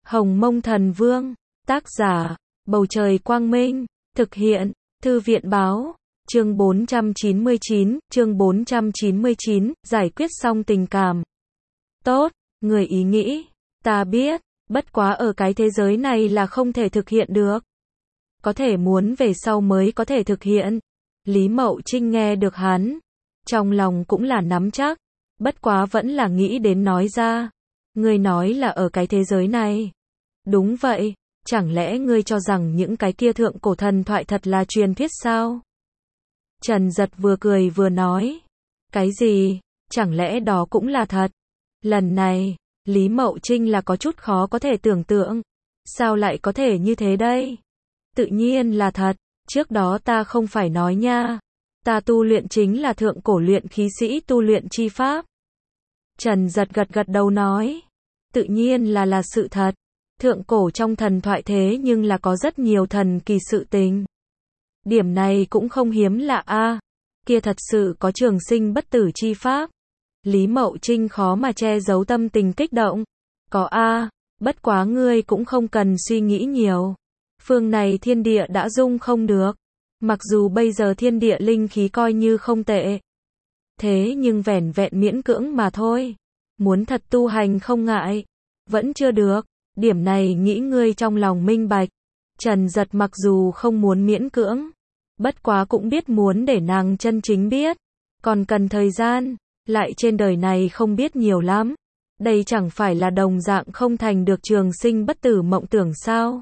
Hồng Mông Thần Vương, tác giả, Bầu Trời Quang Minh, thực hiện, Thư viện Báo, chương 499, giải quyết xong tình cảm. Tốt, người ý nghĩ, ta biết, bất quá ở cái thế giới này là không thể thực hiện được. Có thể muốn về sau mới có thể thực hiện. Lý Mậu Trinh nghe được hắn, trong lòng cũng là nắm chắc, bất quá vẫn là nghĩ đến nói ra. Ngươi nói là ở cái thế giới này. Đúng vậy, chẳng lẽ ngươi cho rằng những cái kia thượng cổ thần thoại thật là truyền thuyết sao? Trần Giật vừa cười vừa nói. Cái gì? Chẳng lẽ đó cũng là thật? Lần này, Lý Mậu Trinh là có chút khó có thể tưởng tượng. Sao lại có thể như thế đây? Tự nhiên là thật, trước đó ta không phải nói nha. Ta tu luyện chính là thượng cổ luyện khí sĩ tu luyện chi pháp. Trần Giật gật đầu nói. Tự nhiên là sự thật. Thượng cổ trong thần thoại thế nhưng là có rất nhiều thần kỳ sự tình. Điểm này cũng không hiếm lạ a. Kia thật sự có trường sinh bất tử chi pháp. Lý Mậu Trinh khó mà che giấu tâm tình kích động. Có a, bất quá ngươi cũng không cần suy nghĩ nhiều. Phương này thiên địa đã dung không được. Mặc dù bây giờ thiên địa linh khí coi như không tệ. Thế nhưng vẻn vẹn miễn cưỡng mà thôi. Muốn thật tu hành không ngại. Vẫn chưa được. Điểm này nghĩ ngươi trong lòng minh bạch. Trần Giật mặc dù không muốn miễn cưỡng. Bất quá cũng biết muốn để nàng chân chính biết. Còn cần thời gian. Lại trên đời này không biết nhiều lắm. Đây chẳng phải là đồng dạng không thành được trường sinh bất tử mộng tưởng sao?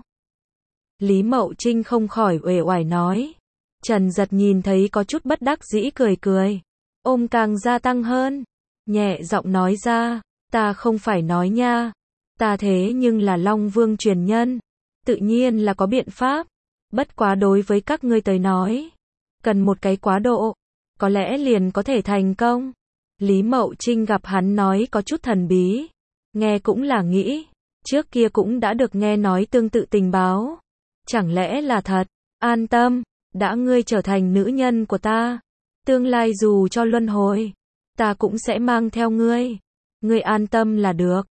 Lý Mậu Trinh không khỏi uể oải nói. Trần Giật nhìn thấy có chút bất đắc dĩ cười. Ôm càng gia tăng hơn. Nhẹ giọng nói ra. Ta không phải nói nha. Ta thế nhưng là Long Vương truyền nhân. Tự nhiên là có biện pháp. Bất quá đối với các ngươi tới nói. Cần một cái quá độ. Có lẽ liền có thể thành công. Lý Mậu Trinh gặp hắn nói có chút thần bí. Nghe cũng là nghĩ. Trước kia cũng đã được nghe nói tương tự tình báo. Chẳng lẽ là thật? An tâm. Đã ngươi trở thành nữ nhân của ta. Tương lai dù cho luân hồi. Ta cũng sẽ mang theo ngươi. Ngươi an tâm là được.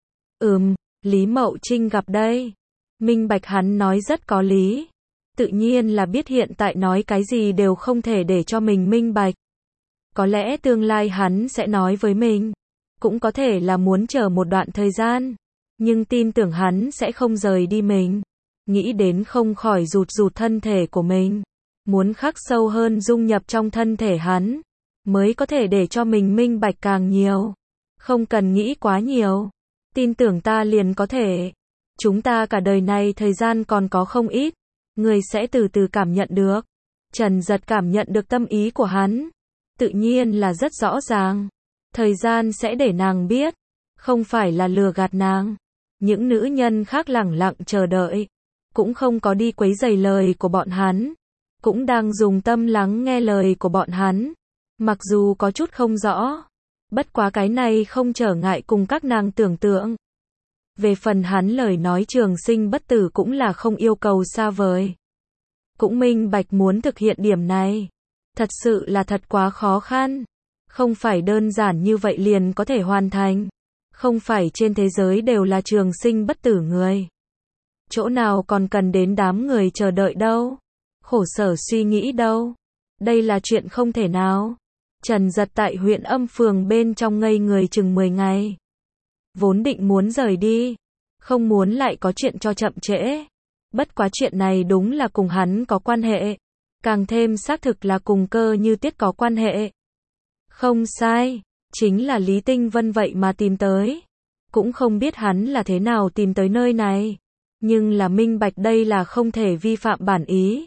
Lý Mậu Trinh gặp đây. Minh bạch hắn nói rất có lý. Tự nhiên là biết hiện tại nói cái gì đều không thể để cho mình minh bạch. Có lẽ tương lai hắn sẽ nói với mình. Cũng có thể là muốn chờ một đoạn thời gian. Nhưng tin tưởng hắn sẽ không rời đi mình. Nghĩ đến không khỏi rụt thân thể của mình. Muốn khắc sâu hơn dung nhập trong thân thể hắn. Mới có thể để cho mình minh bạch càng nhiều. Không cần nghĩ quá nhiều. Tin tưởng ta liền có thể. Chúng ta cả đời này thời gian còn có không ít. Người sẽ từ từ cảm nhận được. Trần Giật cảm nhận được tâm ý của hắn. Tự nhiên là rất rõ ràng. Thời gian sẽ để nàng biết. Không phải là lừa gạt nàng. Những nữ nhân khác lẳng lặng chờ đợi. Cũng không có đi quấy rầy lời của bọn hắn. Cũng đang dùng tâm lắng nghe lời của bọn hắn. Mặc dù có chút không rõ. Bất quá cái này không trở ngại cùng các nàng tưởng tượng. Về phần hắn lời nói trường sinh bất tử cũng là không yêu cầu xa vời. Cũng minh bạch muốn thực hiện điểm này. Thật sự là thật quá khó khăn. Không phải đơn giản như vậy liền có thể hoàn thành. Không phải trên thế giới đều là trường sinh bất tử người. Chỗ nào còn cần đến đám người chờ đợi đâu. Khổ sở suy nghĩ đâu. Đây là chuyện không thể nào. Trần Giật tại huyện Âm Phường bên trong ngây người chừng 10 ngày. Vốn định muốn rời đi. Không muốn lại có chuyện cho chậm trễ. Bất quá chuyện này đúng là cùng hắn có quan hệ. Càng thêm xác thực là cùng Cơ Như Tiết có quan hệ. Không sai. Chính là Lý Tinh Vân vậy mà tìm tới. Cũng không biết hắn là thế nào tìm tới nơi này. Nhưng là minh bạch đây là không thể vi phạm bản ý.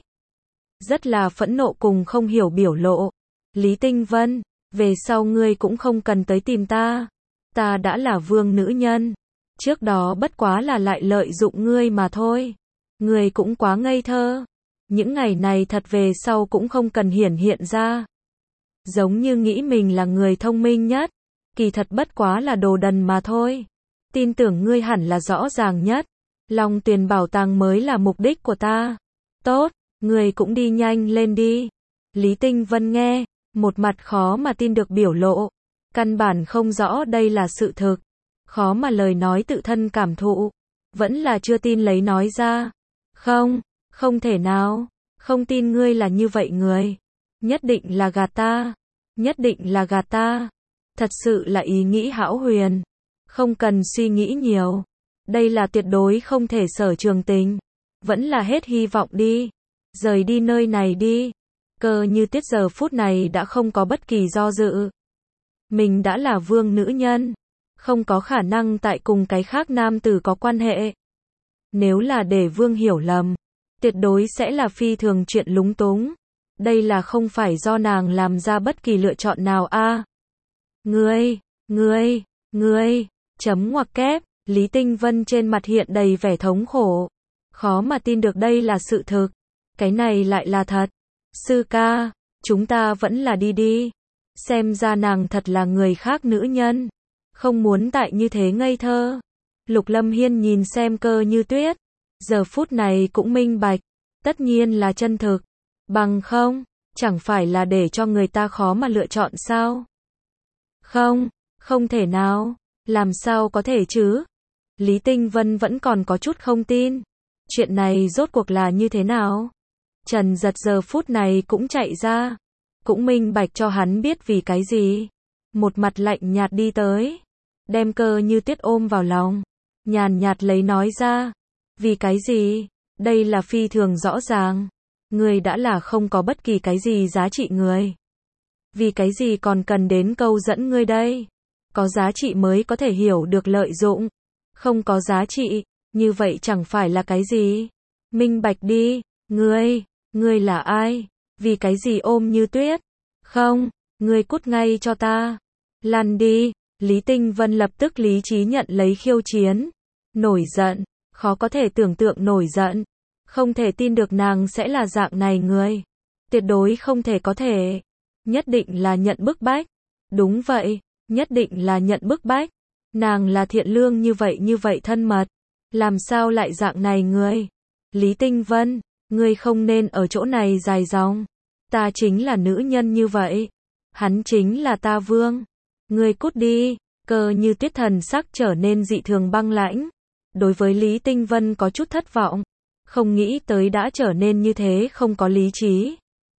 Rất là phẫn nộ cùng không hiểu biểu lộ. Lý Tinh Vân, về sau ngươi cũng không cần tới tìm ta. Ta đã là vương nữ nhân. Trước đó bất quá là lại lợi dụng ngươi mà thôi. Ngươi cũng quá ngây thơ. Những ngày này thật về sau cũng không cần hiện ra. Giống như nghĩ mình là người thông minh nhất. Kỳ thật bất quá là đồ đần mà thôi. Tin tưởng ngươi hẳn là rõ ràng nhất. Long Tuyền bảo tàng mới là mục đích của ta. Tốt, ngươi cũng đi nhanh lên đi. Lý Tinh Vân nghe. Một mặt khó mà tin được biểu lộ. Căn bản không rõ đây là sự thực. Khó mà lời nói tự thân cảm thụ. vẫn là chưa tin lấy nói ra. Không, không thể nào, không tin ngươi là như vậy người. Nhất định là gạt ta, nhất định là gạt ta. Thật sự là ý nghĩ hão huyền. Không cần suy nghĩ nhiều. Đây là tuyệt đối không thể. Sở Trường Tình. Vẫn là hết hy vọng đi. Rời đi nơi này đi. Cơ Như Tuyết giờ phút này đã không có bất kỳ do dự. Mình đã là vương nữ nhân. Không có khả năng tại cùng cái khác nam tử có quan hệ. Nếu là để vương hiểu lầm, tuyệt đối sẽ là phi thường chuyện lúng túng. Đây là không phải do nàng làm ra bất kỳ lựa chọn nào a. Ngươi, chấm ngoặc kép, Lý Tinh Vân trên mặt hiện đầy vẻ thống khổ. Khó mà tin được đây là sự thực. Cái này lại là thật. Sư ca, chúng ta vẫn là đi đi. Xem ra nàng thật là người khác nữ nhân. Không muốn tại như thế ngây thơ. Lục Lâm Hiên nhìn xem Cơ Như Tuyết. Giờ phút này cũng minh bạch. Tất nhiên là chân thực. Bằng không, chẳng phải là để cho người ta khó mà lựa chọn sao? Không, không thể nào. Làm sao có thể chứ? Lý Tinh Vân vẫn còn có chút không tin. Chuyện này rốt cuộc là như thế nào? Trần Giật giờ phút này cũng chạy ra. Cũng minh bạch cho hắn biết vì cái gì. Một mặt lạnh nhạt đi tới. Đem Cơ Như Tuyết ôm vào lòng. Nhàn nhạt lấy nói ra. Vì cái gì? Đây là phi thường rõ ràng. Người đã là không có bất kỳ cái gì giá trị người. Vì cái gì còn cần đến câu dẫn ngươi đây? Có giá trị mới có thể hiểu được lợi dụng. Không có giá trị, như vậy chẳng phải là cái gì? Minh bạch đi, ngươi là ai? Vì cái gì ôm Như Tuyết? Không, ngươi cút ngay cho ta. Lăn đi, Lý Tinh Vân lập tức lý trí nhận lấy khiêu chiến. Nổi giận, khó có thể tưởng tượng nổi giận. Không thể tin được nàng sẽ là dạng này người. Tuyệt đối không thể có thể. Nhất định là nhận bức bách. Đúng vậy, nhất định là nhận bức bách. Nàng là thiện lương như vậy thân mật. Làm sao lại dạng này người? Lý Tinh Vân, ngươi không nên ở chỗ này dài dòng. Ta chính là nữ nhân như vậy. Hắn chính là ta vương. Ngươi cút đi. Cơ Như Tuyết thần sắc trở nên dị thường băng lãnh. Đối với Lý Tinh Vân có chút thất vọng. Không nghĩ tới đã trở nên như thế không có lý trí.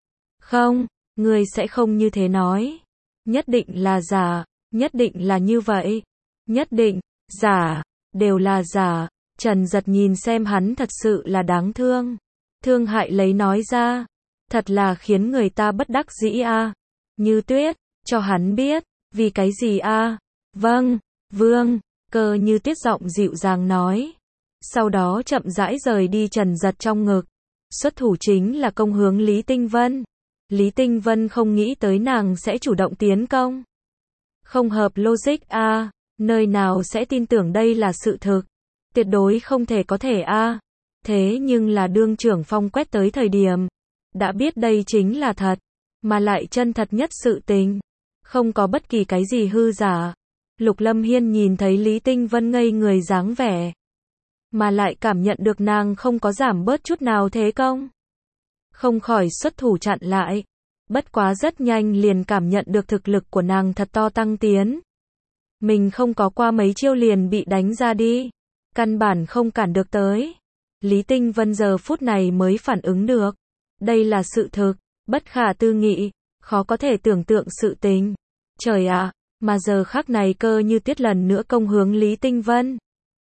Không, ngươi sẽ không như thế nói. Nhất định là giả, nhất định là như vậy. Nhất định, giả, đều là giả. Trần Giật nhìn xem hắn thật sự là đáng thương. Thương hại lấy nói ra. Thật là khiến người ta bất đắc dĩ a. Như Tuyết, cho hắn biết, vì cái gì a? Vâng, vương, Cơ Như Tuyết giọng dịu dàng nói. Sau đó chậm rãi rời đi Trần Giật trong ngực. Xuất thủ chính là công hướng Lý Tinh Vân. Lý Tinh Vân không nghĩ tới nàng sẽ chủ động tiến công. Không hợp logic a, nơi nào sẽ tin tưởng đây là sự thực. Tuyệt đối không thể có thể a. Thế nhưng là đương trưởng Phong quét tới thời điểm. Đã biết đây chính là thật. Mà lại chân thật nhất sự tình. Không có bất kỳ cái gì hư giả. Lục Lâm Hiên nhìn thấy Lý Tinh Vân ngây người dáng vẻ. Mà lại cảm nhận được nàng không có giảm bớt chút nào thế công. Không khỏi xuất thủ chặn lại. Bất quá rất nhanh liền cảm nhận được thực lực của nàng thật to tăng tiến. Mình không có qua mấy chiêu liền bị đánh ra đi. Căn bản không cản được tới. Lý Tinh Vân giờ phút này mới phản ứng được. Đây là sự thực, bất khả tư nghị, khó có thể tưởng tượng sự tình. Trời ạ, mà giờ khắc này Cơ Như Tuyết lần nữa công hướng Lý Tinh Vân.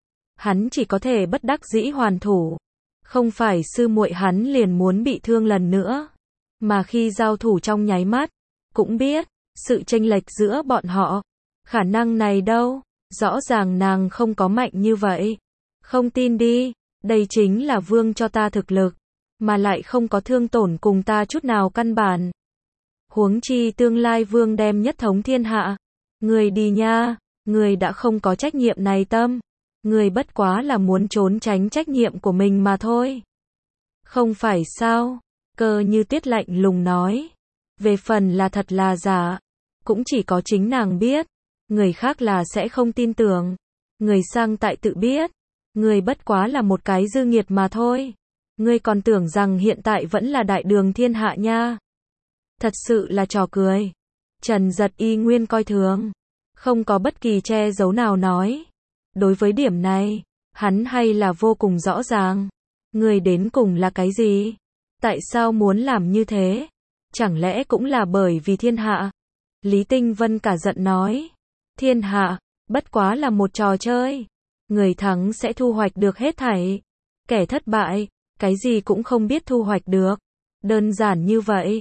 Hắn chỉ có thể bất đắc dĩ hoàn thủ. Không phải sư muội hắn liền muốn bị thương lần nữa. Mà khi giao thủ trong nháy mắt, cũng biết, sự chênh lệch giữa bọn họ. Khả năng này đâu, rõ ràng nàng không có mạnh như vậy. Không tin đi, đây chính là vương cho ta thực lực. Mà lại không có thương tổn cùng ta chút nào căn bản. Huống chi tương lai vương đem nhất thống thiên hạ. Người đi nha, người đã không có trách nhiệm này tâm. Người bất quá là muốn trốn tránh trách nhiệm của mình mà thôi. Không phải sao? Cơ Như Tuyết lạnh lùng nói. Về phần là thật là giả, cũng chỉ có chính nàng biết. Người khác là sẽ không tin tưởng. Người sang tại tự biết. Người bất quá là một cái dư nghiệt mà thôi. Ngươi còn tưởng rằng hiện tại vẫn là đại đường thiên hạ nha. Thật sự là trò cười. Trần Giật y nguyên coi thường. Không có bất kỳ che giấu nào nói. Đối với điểm này, Hắn hay là vô cùng rõ ràng. Ngươi đến cùng là cái gì? Tại sao muốn làm như thế? Chẳng lẽ cũng là bởi vì thiên hạ? Lý Tinh Vân cả giận nói. Thiên hạ, bất quá là một trò chơi. Người thắng sẽ thu hoạch được hết thảy. Kẻ thất bại, cái gì cũng không biết thu hoạch được. Đơn giản như vậy.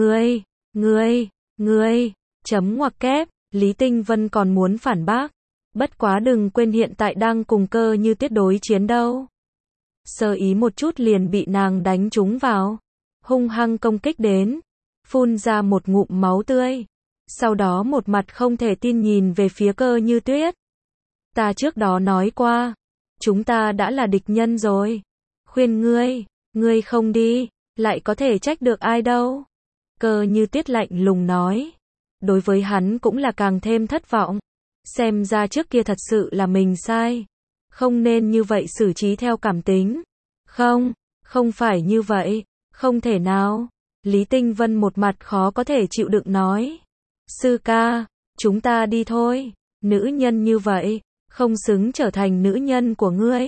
Ngươi, chấm ngoặc kép, Lý Tinh Vân còn muốn phản bác. Bất quá đừng quên hiện tại đang cùng Cơ Như Tuyết đối chiến đâu. Sơ ý một chút liền bị nàng đánh trúng vào. Hung hăng công kích đến. Phun ra một ngụm máu tươi. Sau đó một mặt không thể tin nhìn về phía Cơ Như Tuyết. Ta trước đó nói qua. Chúng ta đã là địch nhân rồi. Khuyên ngươi không đi, lại có thể trách được ai đâu. Cơ Như Tuyết lạnh lùng nói. Đối với hắn cũng là càng thêm thất vọng. Xem ra trước kia thật sự là mình sai. Không nên như vậy xử trí theo cảm tính. Không phải như vậy, không thể nào. Lý Tinh Vân một mặt khó có thể chịu đựng nói. Sư ca, chúng ta đi thôi. Nữ nhân như vậy, không xứng trở thành nữ nhân của ngươi.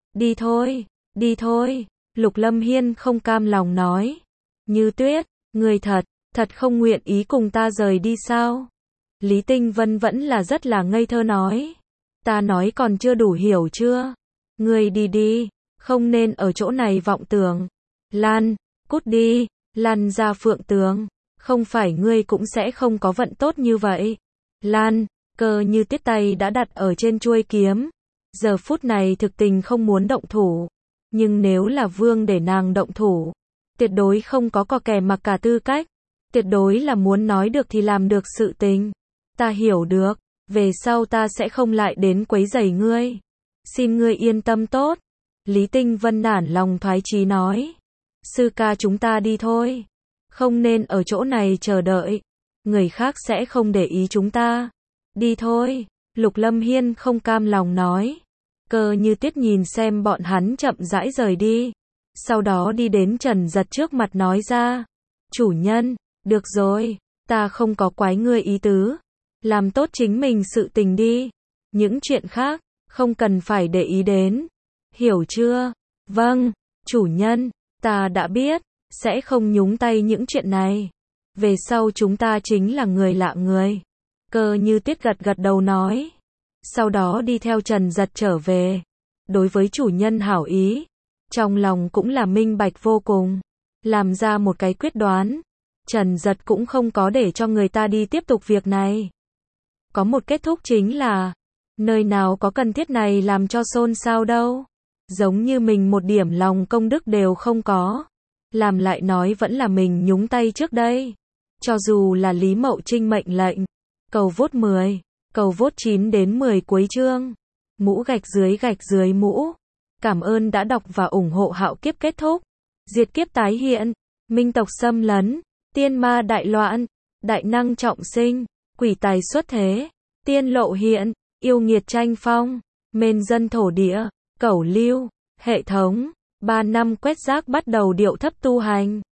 Đi thôi. Lục Lâm Hiên không cam lòng nói. Như Tuyết, ngươi thật không nguyện ý cùng ta rời đi sao? Lý Tinh Vân vẫn là rất là ngây thơ nói. Ta nói còn chưa đủ hiểu chưa? Ngươi đi, không nên ở chỗ này vọng tưởng. Lan, cút đi, lăn ra Phượng Tường. Không phải ngươi cũng sẽ không có vận tốt như vậy. Lan, Cơ Như Tuyết tay đã đặt ở trên chuôi kiếm. Giờ phút này thực tình không muốn động thủ. Nhưng nếu là Vương để nàng động thủ, tuyệt đối không có kẻ mặc cả tư cách. Tuyệt đối là muốn nói được thì làm được sự tình. Ta hiểu được, về sau ta sẽ không lại đến quấy rầy ngươi. Xin ngươi yên tâm tốt. Lý Tinh Vân nản lòng thoái chí nói. Sư ca chúng ta đi thôi. Không nên ở chỗ này chờ đợi. Người khác sẽ không để ý chúng ta. Đi thôi. Lục Lâm Hiên không cam lòng nói. Cơ Như Tuyết nhìn xem bọn hắn chậm rãi rời đi. Sau đó đi đến Trần Giật trước mặt nói ra. Chủ nhân, được rồi, ta không có quái ngươi ý tứ. Làm tốt chính mình sự tình đi. Những chuyện khác, không cần phải để ý đến. Hiểu chưa? Vâng, chủ nhân, ta đã biết, sẽ không nhúng tay những chuyện này. Về sau chúng ta chính là người lạ người. Cơ Như Tuyết gật đầu nói. Sau đó đi theo Trần Giật trở về. Đối với chủ nhân hảo ý, trong lòng cũng là minh bạch vô cùng. Làm ra một cái quyết đoán. Trần Giật cũng không có để cho người ta đi tiếp tục việc này. Có một kết thúc chính là, nơi nào có cần thiết này làm cho xôn xao đâu. Giống như mình một điểm lòng công đức đều không có. Làm lại nói vẫn là mình nhúng tay trước đây. Cho dù là Lý Mậu Trinh mệnh lệnh. Cầu vote 10, cầu vote 9 đến 10 cuối chương. Mũ gạch dưới mũ. Cảm ơn đã đọc và ủng hộ Hạo Kiếp kết thúc. Diệt kiếp tái hiện. Minh tộc xâm lấn. Tiên ma đại loạn. Đại năng trọng sinh. Quỷ tài xuất thế. Tiên lộ hiện. Yêu nghiệt tranh phong. Mên dân thổ địa. Cẩu lưu. Hệ thống. 3 năm quét rác bắt đầu điệu thấp tu hành.